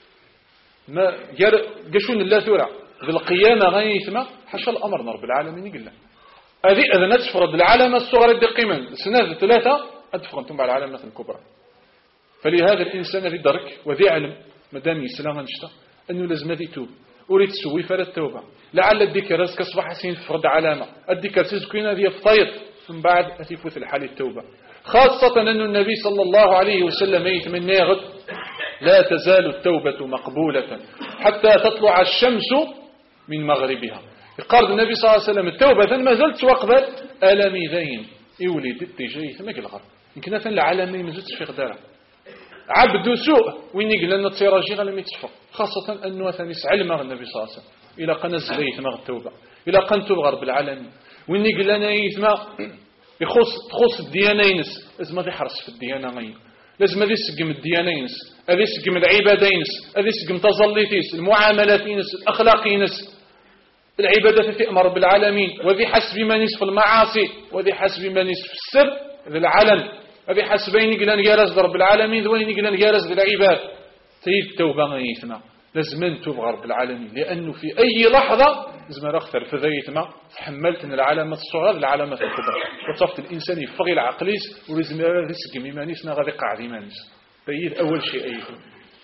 ما غير قشون الله ثورة بالقيامة غيثما حشى الأمر رب العالمين يقول له هذه إذا نتفرد العلامة الصغرى الدقيمة سنة ثلاثة أتفرد مع العلامات الكبرى. فلهذا الإنسان ذي درك وذي علم مدام يسلام نشتا أنه لازم يتوب أريد تسوي فلا التوبة لعل الذكر رزق أصبح حسين فرد علامة الذكر تزكين هذه فطيط من بعد أتفوت الحال التوبة خاصة أن النبي صلى الله عليه وسلم يتمنى غد لا تزال التوبة مقبولة حتى تطلع الشمس من مغربها. قال النبي صلى الله عليه وسلم التوبة ما زلت وقبل ألمي ذين يولد التجاي ثم الغرب يمكن أن العالمين ما زلتش في غدارة عبد سوء وين يقول أن التراجي غلم يتشفر خاصة أنه ثاني علم النبي صلى الله عليه وسلم إلى قنا زليت مغ التوبة إلى قنت الغرب العالمين وين يقول لنا يثما يخص تخص الديانينس لازم هذا يحرص في الديانة غير لازم هذا يسقم الديانينس هذا يسقم العبادينس هذا يسقم تظليتيس المعاملاتينس الأخلاقينس العبادة في أمر بالعالمين وذي حسب ما نصف المعاصي وذي حسب ما نصف السر ذي العلن وذي حسب بين يقلن جارز رب العالمين ذوين يقلن جارز للعباد تيد التوبة غيثنا لازم نتوب رب العالمين لأنه في أي لحظة لازم نختار في ذيتنا تحملت من العلامات الصغرى العلامات الكبرى وصفت الإنسان يفغي العقليس ولازم يسقم إيمانيسنا غادي قاعد إيمانيس تيد أول شيء أيضا.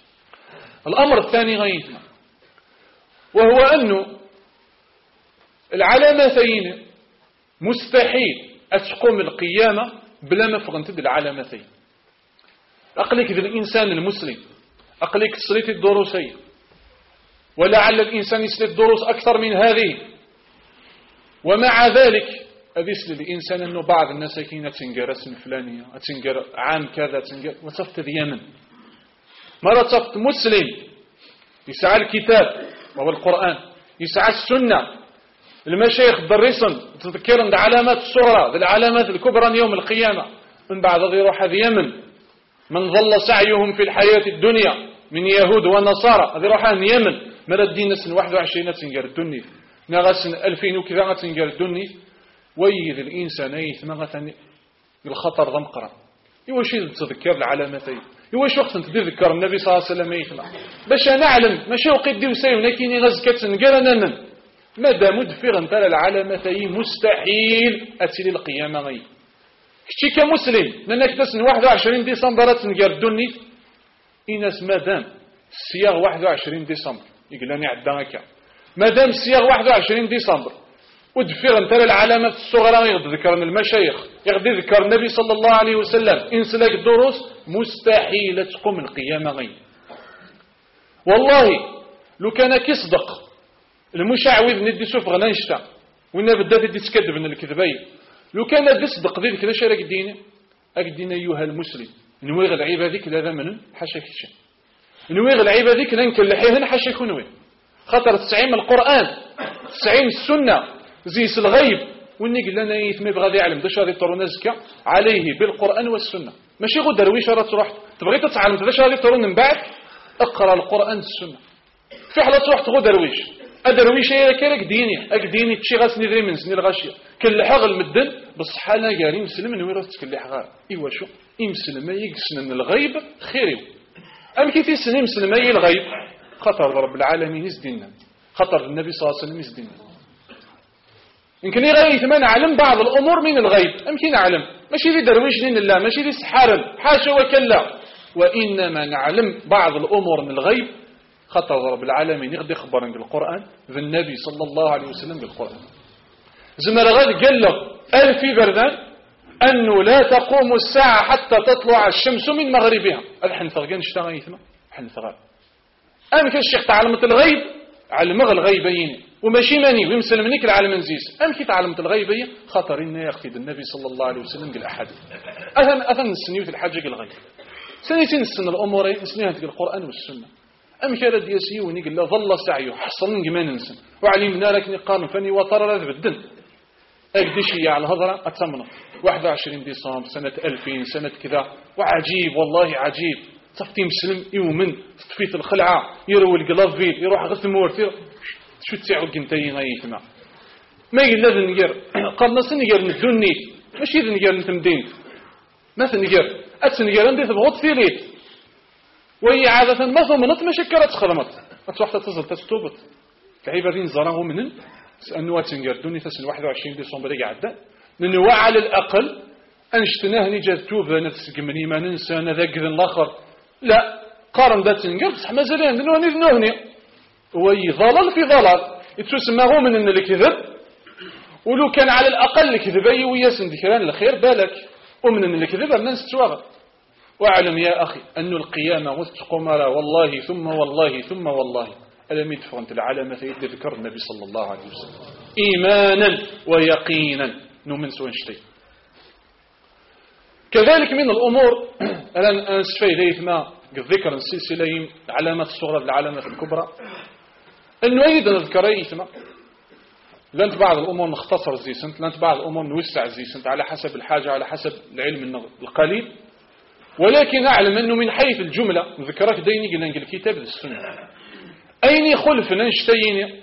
الأمر الثاني غيثنا وهو أنه العلامتين مستحيل أتقوم القيامة بلا ما فغنتد العلامتين. أقلك ذي الإنسان المسلم أقلك تسليت الدروسية ولعل الإنسان يسليت الدروس أكثر من هذه ومع ذلك أذيس للإنسان أنه بعض الناس كينا تنقر اسم فلانية تنقر عام كذا تنقر وصفت ذي يمن مرة صفت مسلم يسعى الكتاب وهو القرآن يسعى السنة المشايخ الدرسن تذكرن العلامات الصغرى العلامات الكبرى يوم القيامة من بعد ذي روح هذه يمن من ظل سعيهم في الحياة الدنيا من يهود ونصارى هذه روح هذه يمن مرد دين سن واحد وعشرين تنقر الدنيا نغسن ألفين وكذا تنقر الدنيا ويذ الإنسان يثمغة الخطر ضمقرا يوش تذكر العلامتين يوش وقت تذكر النبي صلى الله عليه وسلم يثمغ باش نعلم ماشي وقت ديو سيو لكن غزكت تنقر ننن ما دام دفير انت العلامتين مستحيل أتي القيامة غي كشي كمسلم لأنك تسن واحد وعشرين ديسمبر تنقر الدنيا إناس ما دام السياغ واحد وعشرين ديسمبر يقول لاني عدا هكا مادام سياغ واحد وعشرين ديسمبر ودفير انت العلامات الصغرى يغدي ذكرنا المشايخ يغدي ذكر النبي صلى الله عليه وسلم انسلاك الدروس مستحيل تقوم القيامة غير. والله لو كان كيصدق المشعوذ ندي سوف غنانشتا وإنه بدأت يدي تكذب من الكذبين لو كان يصدق ذلك لا شارك الدين أقدين أيها المسلم نوي العيب هذيك لا ذمن حاشا كيشان نوي العيب هذيك لا نكلحيهن حاشا يكونوي خاطر تسعين القرآن تسعين السنة زيس الغيب وإني قل لنا يثمي بغادي يعلم داش غادي يطرون نزكى عليه بالقرآن والسنة ماشي غو درويش راه تروح تبغي تتعلم داش غادي يطرون من بعد اقرأ القرآن والسنة في حالة تروح تغو درويش أدرويش هي كيرك ديني أك ديني تشي غاسني ذري من سني الغاشية كلحا المدن بصح أنا قاري مسلم من وين تكلح غار إيوا شو يمسلم يقسن من الغيب خيري أم كيف يسلم مسلم أي الغيب خطر رب العالمين يزدينا خطر النبي صلى الله عليه وسلم يزدينا يمكن يغيث ما نعلم بعض الأمور من الغيب أمكن نعلم ماشي ذي درويش دين الله ماشي ذي سحار حاشا وكلا وإنما نعلم بعض الأمور من الغيب خطر رب العالمين يغدي خبرنا بالقرآن بالنبي صلى الله عليه وسلم بالقرآن زمر غاد قال له ألف بردان أنه لا تقوم الساعة حتى تطلع الشمس من مغربها الحنثر قال نشتغل يثمى حنثر أم كان الشيخ تعلمت الغيب علمغ الغيبين وماشي ماني ويمسل منك العالم نزيس أم كي تعلمت الغيبية خطر إنه يقتد النبي صلى الله عليه وسلم قال أحد أثن أثن السنيوت الحاجة قال الغيب سنتين السنة الأمور نسنيها قال القرآن والسنة أم كان دياسي ونقول له ظل سعيه حصل جما ننسى وعلمنا لك نقارن فني وطر ذا بالدن أقدشي على الهضرة أتمنى واحد وعشرين ديسمبر سنة ألفين سنة كذا وعجيب والله عجيب تفتي مسلم يومن تطفيت الخلعة يروي القلافيل يروح غث مورتير شو تسعو قنتين هايثما ما يقول لازم نقر قال نص نقر ندوني ماشي ذا نقر نتمدين ما تنقر أتنقر ندي تبغط في ليت وهي عادة ما ضمنت ما شكرت خدمت أتوحدة تزل تستوبت العبادين زراه منن أنه تنقر دوني تسن واحد وعشرين ديسمبر يقعد لأنه على الأقل أنشتناه نجاد توبة نتسقمني ما ننسى نذاقذ الآخر لا قارن ذات تنقر بصح ما زالين لأنه نذنهني وهي ضلال في ضلال يتسمى من أن الكذب ولو كان على الأقل كذبي وياسن ذكران الخير بالك ومن أن الكذب الناس تتواغل واعلم يا أخي أن القيامة والتقمر والله ثم والله ثم والله ألم يدفغنت العلامة يذكر النبي صلى الله عليه وسلم إيمانا ويقينا نؤمن سوى شيء كذلك من الأمور الآن أنسفي ليثما الذكر السلسلة علامات الصغرى العلامات الكبرى أنه أيضا نذكر إيثما لأنت بعض الأمور نختصر الزيسنت لأنت بعض الأمور نوسع الزيسنت على حسب الحاجة على حسب العلم القليل ولكن أعلم أنه من حيث الجملة ذكرك ديني قلنا نقل الكتاب السنة أين خلف ننشتين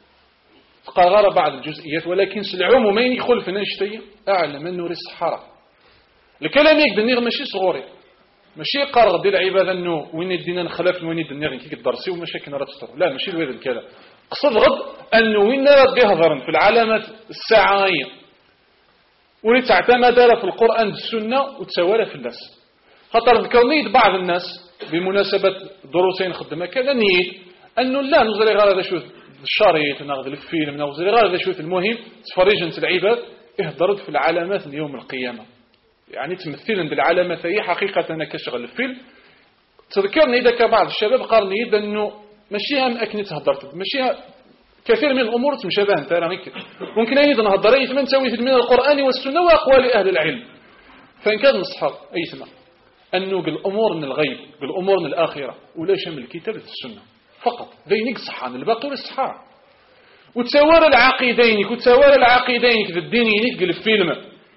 قرار بعض الجزئيات ولكن العموم أين خلف ننشتين أعلم أنه ريس حرام الكلام يقدر نغ ماشي صغوري ماشي قرار ديال العبادة أنه وين يدينا نخلف وين يدينا نغ كي الدرسي وماشي كنا راه لا ماشي الويد الكلام قصد غض أنه وين راه يهضر في العلامات الساعية ولي تعتمد في القرآن والسنة وتساوى في الناس خاطر ذكرني بعض الناس بمناسبة دروسين خدمة كان نيت أنه لا نزري غير هذا شو الشريط ناخذ الفيلم نزري غير هذا شو المهم تفرجن العباد اهضرت في العلامات يوم القيامة يعني تمثلا بالعلامات هي حقيقة أنا كشغل الفيلم تذكرني إذا كبعض الشباب قال لي أنه ماشي هم أكني تهضرت ماشي كثير من الأمور تمشابه أنت راه هيك ممكن أيضا نهضر من تسوي من القرآن والسنة وأقوال أهل العلم فإن كان نصحى أي ثم أنه بالأمور من الغيب بالأمور من الآخرة ولا شمل الكتاب السنة فقط ذينك صحان الباقي والصحاء وتساور العقيدين وتساور العقيدين في الدين ينك الفيلم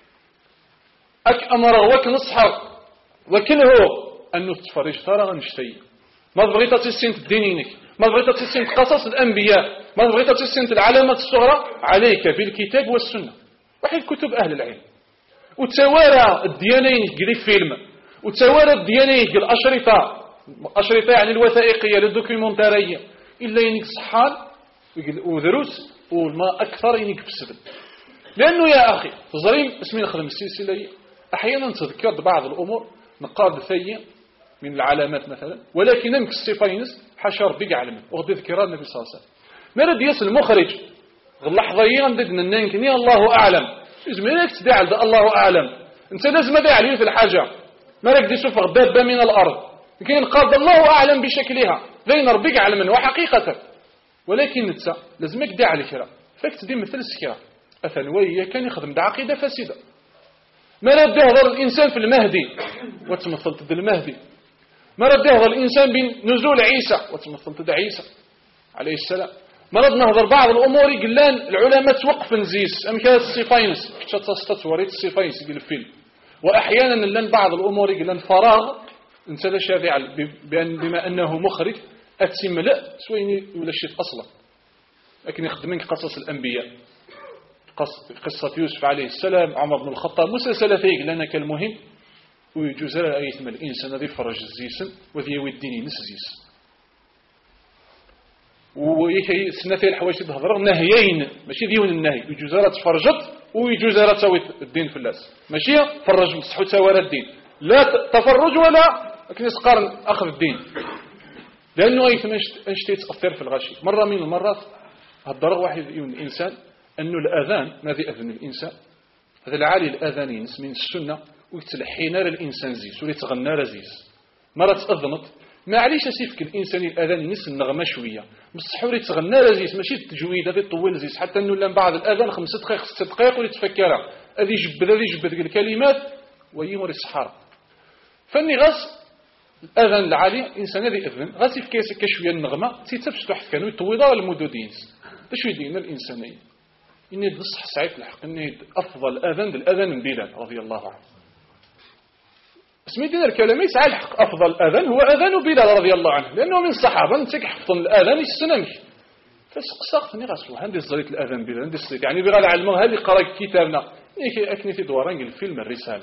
أك أمر وك نصحى وكله أنه تفرج ترى نشتي ما بغيت تسنت دينك ما بغيت تسنت قصص الأنبياء ما بغيت تسنت العلامات الصغرى عليك بالكتاب والسنة وحي كتب أهل العلم وتساور الديانين قلي فيلم وتساور الديانين قل أشرطة أشرطة يعني الوثائقية للدوكيومنتارية إلا ينك صحان ودروس وما أكثر ينك بسبب لأنه يا أخي تظريم اسمي نخدم السلسلة أحيانا تذكرت بعض الأمور نقاد ثانية من العلامات مثلا ولكن نمك الصفينس حاشا ربي كاع علم وغدي ذكرى النبي صلى الله عليه وسلم ما رد يس المخرج اللحظه هي غندد ننكني الله اعلم زميلك تدعي الله اعلم انت لازم تدعي في الحاجه ما راك تشوف دابه من الارض كاين قال الله اعلم بشكلها بين ربك علما وحقيقه ولكن انت لازمك داع الكرا فاك تدي مثل السكره مثلا وهي كان يخدم بعقيده فاسده ما رد يهضر الانسان في المهدي وتمثل ضد المهدي ما رد يهضر الانسان بين نزول عيسى وتمثل ضد عيسى عليه السلام ما رد نهضر بعض الامور قلان العلماء توقف نزيس ام كانت الصفاينس حتى تستوريت الصفاينس ديال الفيلم واحيانا لان بعض الامور قلان فراغ انت لا شافع بان بما انه مخرج اتم لا سويني ولا شيء اصلا لكن يخدمك قصص الانبياء قصه يوسف عليه السلام عمر بن الخطاب مسلسل فيك لان كان مهم ويجوز له ايثم الانسان ذي فرج الزيسن وذي يوديني نس زيس ويكي سنتي الحوايج تهضر نهيين ماشي ديون النهي يجوز له تفرجت ويجوز له تسوي الدين في اللاس ماشي فرج مصحو تساوى الدين لا تفرج ولا لكن يسقارن اخذ الدين لانه ايثم اش تاثر في الغشي مره من المرات هضر واحد من الانسان انه الاذان ماذا اذن الانسان هذا العالي الاذانين من السنه ويتلحينا للانسان زيس ولا يتغنى رزيز مره تاذنت ما عليش اسيفك الانسان الاذان ينس النغمه شويه بصح ولا يتغنى رزيز ماشي التجويد هذا طول زيس حتى انه لان بعض الاذان خمسة دقائق ست دقائق ولا تفكرها هذه جبد هذه جبد الكلمات ويمر الصحراء فاني غاس الاذان العالي الانسان هذا اذن غاسي في كيس كشويه النغمه تيتفش تحت كانوا يطويضها المدودينس باش يدينا الانسانيه اني بصح سعيد الحق اني افضل اذان الاذان من بلال رضي الله عنه سميتنا الكلام يسعى الحق افضل اذان هو اذان بلال رضي الله عنه لانه من الصحابه انت كحفظ الاذان يسنمك فسقسقتني غاسو هندي الزريت الاذان بلال هندي الصيت يعني بغى العلم هذه قرا كتابنا ياك اكني في دوارنج الفيلم الرساله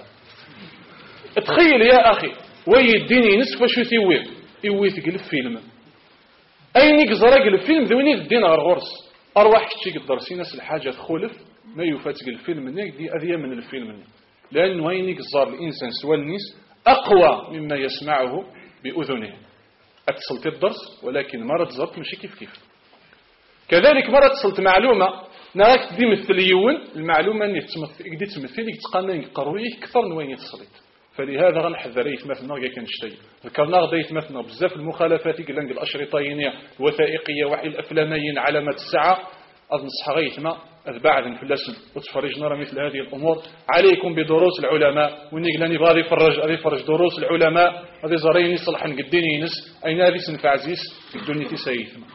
تخيل يا اخي ويديني نصف واش يتيوي يوي ثقل الفيلم اينك زرق الفيلم ذوني الدين غير غرس ارواح شي قدر سيناس الحاجه تخولف ما يفاتق الفيلم منك دي اذيه من الفيلم لانه اينك زار الانسان سوى النيس اقوى مما يسمعه باذنه اتصلت الدرس ولكن مره زرت ماشي كيف كيف كذلك مره اتصلت معلومه نراك تدي مثل يون المعلومه اللي تمثل قدي تمثل تقنن قرويه اكثر من وين يتصلت فلهذا غنحذر يتمثلنا كاع كنشتي ذكرنا غدا يتمثلنا بزاف المخالفات قلنا الاشرطيين الوثائقيه وحي الافلاميين علامات الساعه اظنصح غيتما بعد في اللسن وتفرجنا راه مثل هذه الامور عليكم بدروس العلماء وني قلاني غادي يفرج غادي يفرج دروس العلماء غادي زاريني يصلح نقديني ينس اين هذه سنفع عزيز في الدنيا تسايثما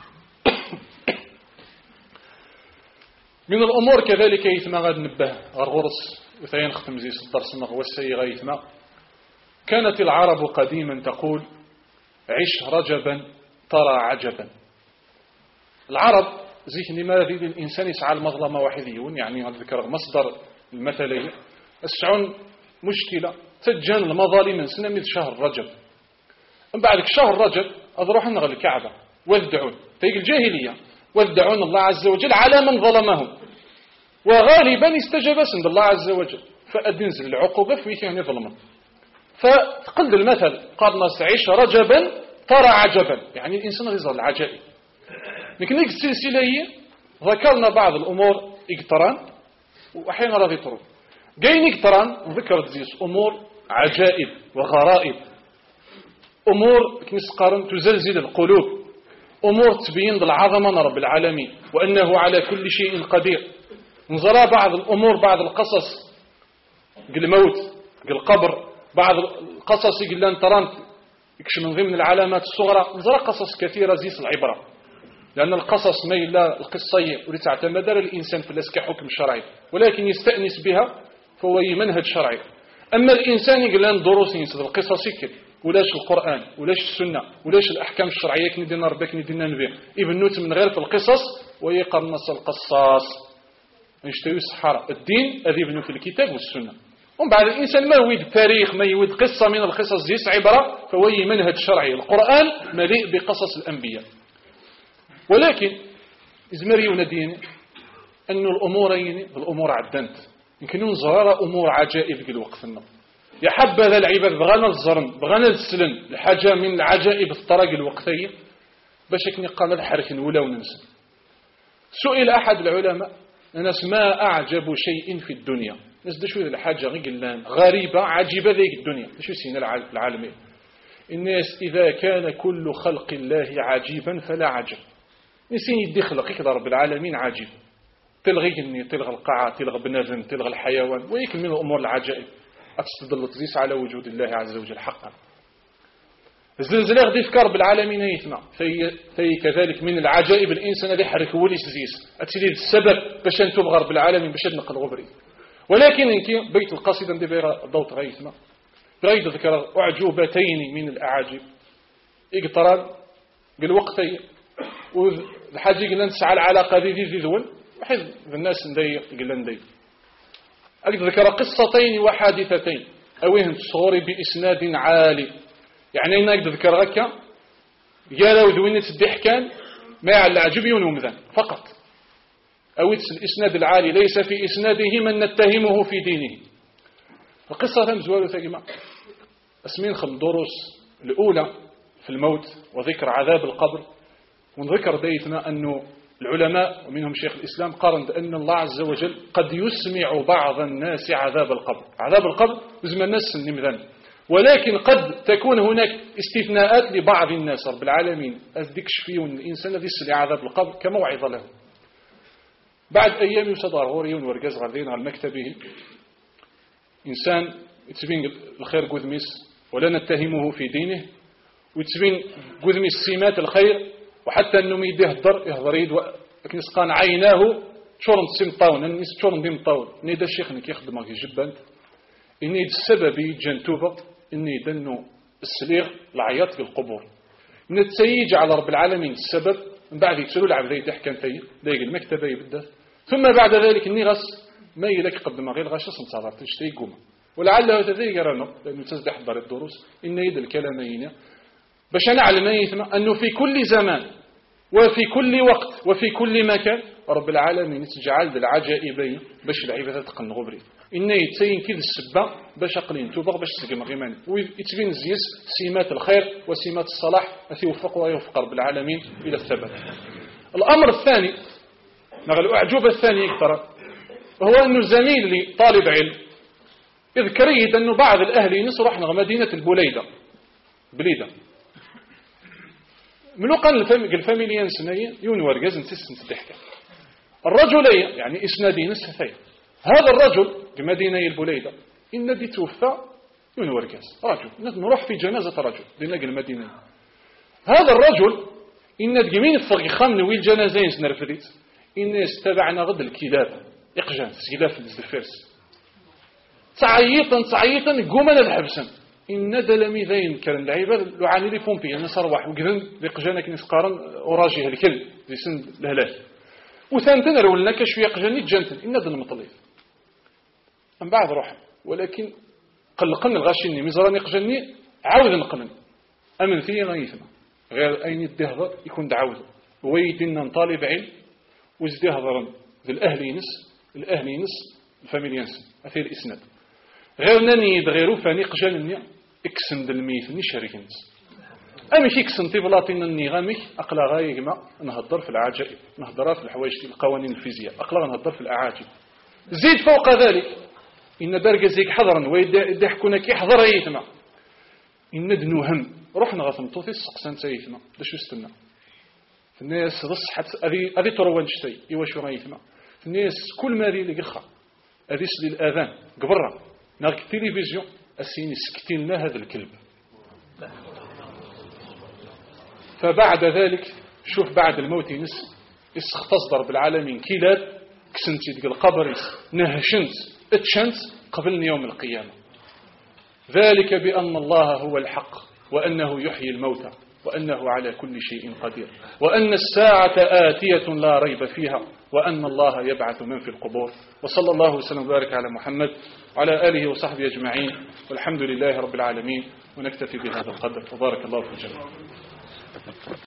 من الامور كذلك يتما غاد نبه غرغرس وثاني ختم زيس الدرس هو السي غيتما كانت العرب قديما تقول عش رجبا ترى عجبا العرب زيك لماذا يريد الإنسان يسعى المظلمة وحديون يعني هذا مصدر المثلية السعون مشكلة تجان المظالم من سنة من شهر رجب من بعد شهر رجب أضروح نغل الكعبة والدعون تيجي الجاهلية والدعون الله عز وجل على من ظلمهم وغالبا استجاب سند الله عز وجل فأدنزل العقوبة في يعني ظلمه فتقلد المثل قال ناس عيش رجبا ترى عجبا يعني الإنسان يظهر العجائب لكن هيك السلسلة هي ذكرنا بعض الأمور اقتران وأحيانا راضي يطرون جاين اقتران ذكرت زيس أمور عجائب وغرائب أمور كنسقارن تزلزل القلوب أمور تبين بالعظمة رب العالمين وأنه على كل شيء قدير نزرى بعض الأمور بعض القصص قل الموت قل القبر بعض القصص قل لان تران يكش من ضمن العلامات الصغرى نزرى قصص كثيرة زيس العبرة لأن القصص ما إلا القصية ولتعتمد الإنسان في الأسكى حكم شرعي ولكن يستأنس بها فهو منهج شرعي أما الإنسان يقول لنا دروس ينسد القصص كده ولاش القرآن ولاش السنة ولاش الأحكام الشرعية كندينا ربك ندينا نبيه ابن نوت من غير في القصص ويقرنص القصاص يشتوي الصحراء الدين أذي ابنه في الكتاب والسنة ومن بعد الإنسان ما يود تاريخ ما يود قصة من القصص ديس عبرة فهو منهج شرعي القرآن مليء بقصص الأنبياء ولكن إزمري وندين أن الأمور الأمور عدنت يمكن نزرار أمور عجائب في الوقت النظر يحب هذا العباد بغانا الزرن بغانا السلن الحاجة من العجائب الطرق الوقتية باش كني قام الحرك ولا وننسى. سئل أحد العلماء الناس ما أعجب شيء في الدنيا، الناس دا شوية الحاجة غير غريبة عجيبة ذيك الدنيا شو سينا العالمين. الناس إذا كان كل خلق الله عجيبا فلا عجب. نسين يدي خلق كذا رب العالمين عجيب، تلغي جني تلغى القاعة تلغى بنادم تلغى الحيوان، ويك من الأمور العجائب أتستدل تزيس على وجود الله عز وجل حقا. الزلزلة غدي في كرب العالمين يثنى في, في كذلك من العجائب الإنسان اللي حرك ولي سزيس أتسيدي السبب باش أنتم غرب العالمين باش نقل غبري. ولكن إنك بيت القصيدة ندي بيرا ضوط غيثنا رايد ذكر أعجوبتين من الأعاجيب إقتران بالوقتين والحاجة قلنا نسعى العلاقة ذي ذي ذول بحيث الناس ندي قلنا ندي أقدر ذكر قصتين وحادثتين أوهم صغوري بإسناد عالي، يعني إن أقدر ذكر غكا قالوا ذوينة الضحكان ما يعلى عجبيون ومذان فقط، أو الإسناد العالي ليس في إسناده من نتهمه في دينه. القصة تمزوال ثقيمة اسمين خم دروس الأولى في الموت وذكر عذاب القبر، ونذكر ديتنا أنه العلماء ومنهم شيخ الإسلام قارن أن الله عز وجل قد يسمع بعض الناس عذاب القبر، عذاب القبر زم الناس النمذان، ولكن قد تكون هناك استثناءات لبعض الناس رب العالمين أذكش فيه الإنسان الذي يسمع عذاب القبر كموعظة له. بعد أيام يصدر غوريون ورقاز غردين على مكتبه إنسان يتبين الخير قذميس ولا نتهمه في دينه، ويتبين قذميس سمات الخير وحتى أنه ميديه يهضر يهضر يد لكن يسقان عيناه شورن تسيم طاون الناس شورن ديم طاون نيدا الشيخ انك يخدم في جبانت إني السبب جنتوبة إني دنو السليغ العياط في القبور من تسيج على رب العالمين السبب من بعد يتسلوا العبدية تحكم تي دايق المكتبة يبدأ، ثم بعد ذلك إني غس ما يلك قدم غير غش صنصارات تشتي قوم ولعله هذا يرانا لأنه تزدح حضر الدروس إن يد الكلامين باش نعلم أنه في كل زمان وفي كل وقت وفي كل مكان رب العالمين تجعل العجائبين باش العبادة تقن غبري إنه يتسين كذا السبة باش أقلين توبغ باش تسقم غيمان ويتبين زيس سمات الخير وسمات الصلاح التي يوفق ويوفق رب العالمين إلى الثبات. الأمر الثاني نغل أعجوبة الثانية يكتر هو أنه زميل لي طالب علم يذكر يد أنه بعض الأهل نصرح مدينة البوليدة بليدة ملوقا الفاميليان سنية يون ورقاز نسيس تضحك الرجلية يعني إسنادين السفين. هذا الرجل بمدينة البوليدة إن دي توفى يون ورقاز رجل نروح في جنازة رجل لنقل المدينة. هذا الرجل إن دقمين الفقيخان نوي الجنازين سنرفديت إن يستبعنا غد الكلاب إقجان سيلاف الزفرس تعيطا تعيطا قومنا الحبسا إن دلميذين كان العباد لعاني لي بومبي أنا صروح وقذن لقجانك نسقارن أراجيها الكل زي سن الهلال وثانتنا رولنا كشوية قجاني جانتن إن دل المطليف من بعد روح ولكن قلقن الغاشيني مزراني قجاني عاود نقلن أمن فيه غيثنا غير أين الدهضة يكون دعوده ويدنا طالب علم وزديه هضرن ذي الأهل ينس الأهل ينس الفاميليانس أثير الإسناد غير ناني غيرو فاني قجانني اكسن دلميث ني شاركنت أمي كيكسن طيبلاطين النغامي أقلا غاية ما نهضر في العجائب نهضر في الحوايج القوانين الفيزياء أقلا نهضر في الأعاجب. زيد فوق ذلك إن برقزيك حضرا ويدحكونا كي حضر يثما إن دنو هم رحنا غثمتو في السقسان سيثما لشو استنى الناس رصحت أذي أذي تروان شتي إيوا شو غيثما الناس كل ما ذي لقخا أذي سلي الآذان قبرة ناك التلفزيون أسيني سكتلنا هذا الكلب. فبعد ذلك شوف بعد الموت ينس اسختص بالعالمين كيلاد كسنتي ديك القبر نهشنت اتشنت قبل يوم القيامة. ذلك بأن الله هو الحق وأنه يحيي الموتى وأنه على كل شيء قدير وأن الساعة آتية لا ريب فيها وأن الله يبعث من في القبور. وصلى الله وسلم وبارك على محمد وعلى آله وصحبه أجمعين والحمد لله رب العالمين ونكتفي بهذا القدر وبارك الله في الجميع.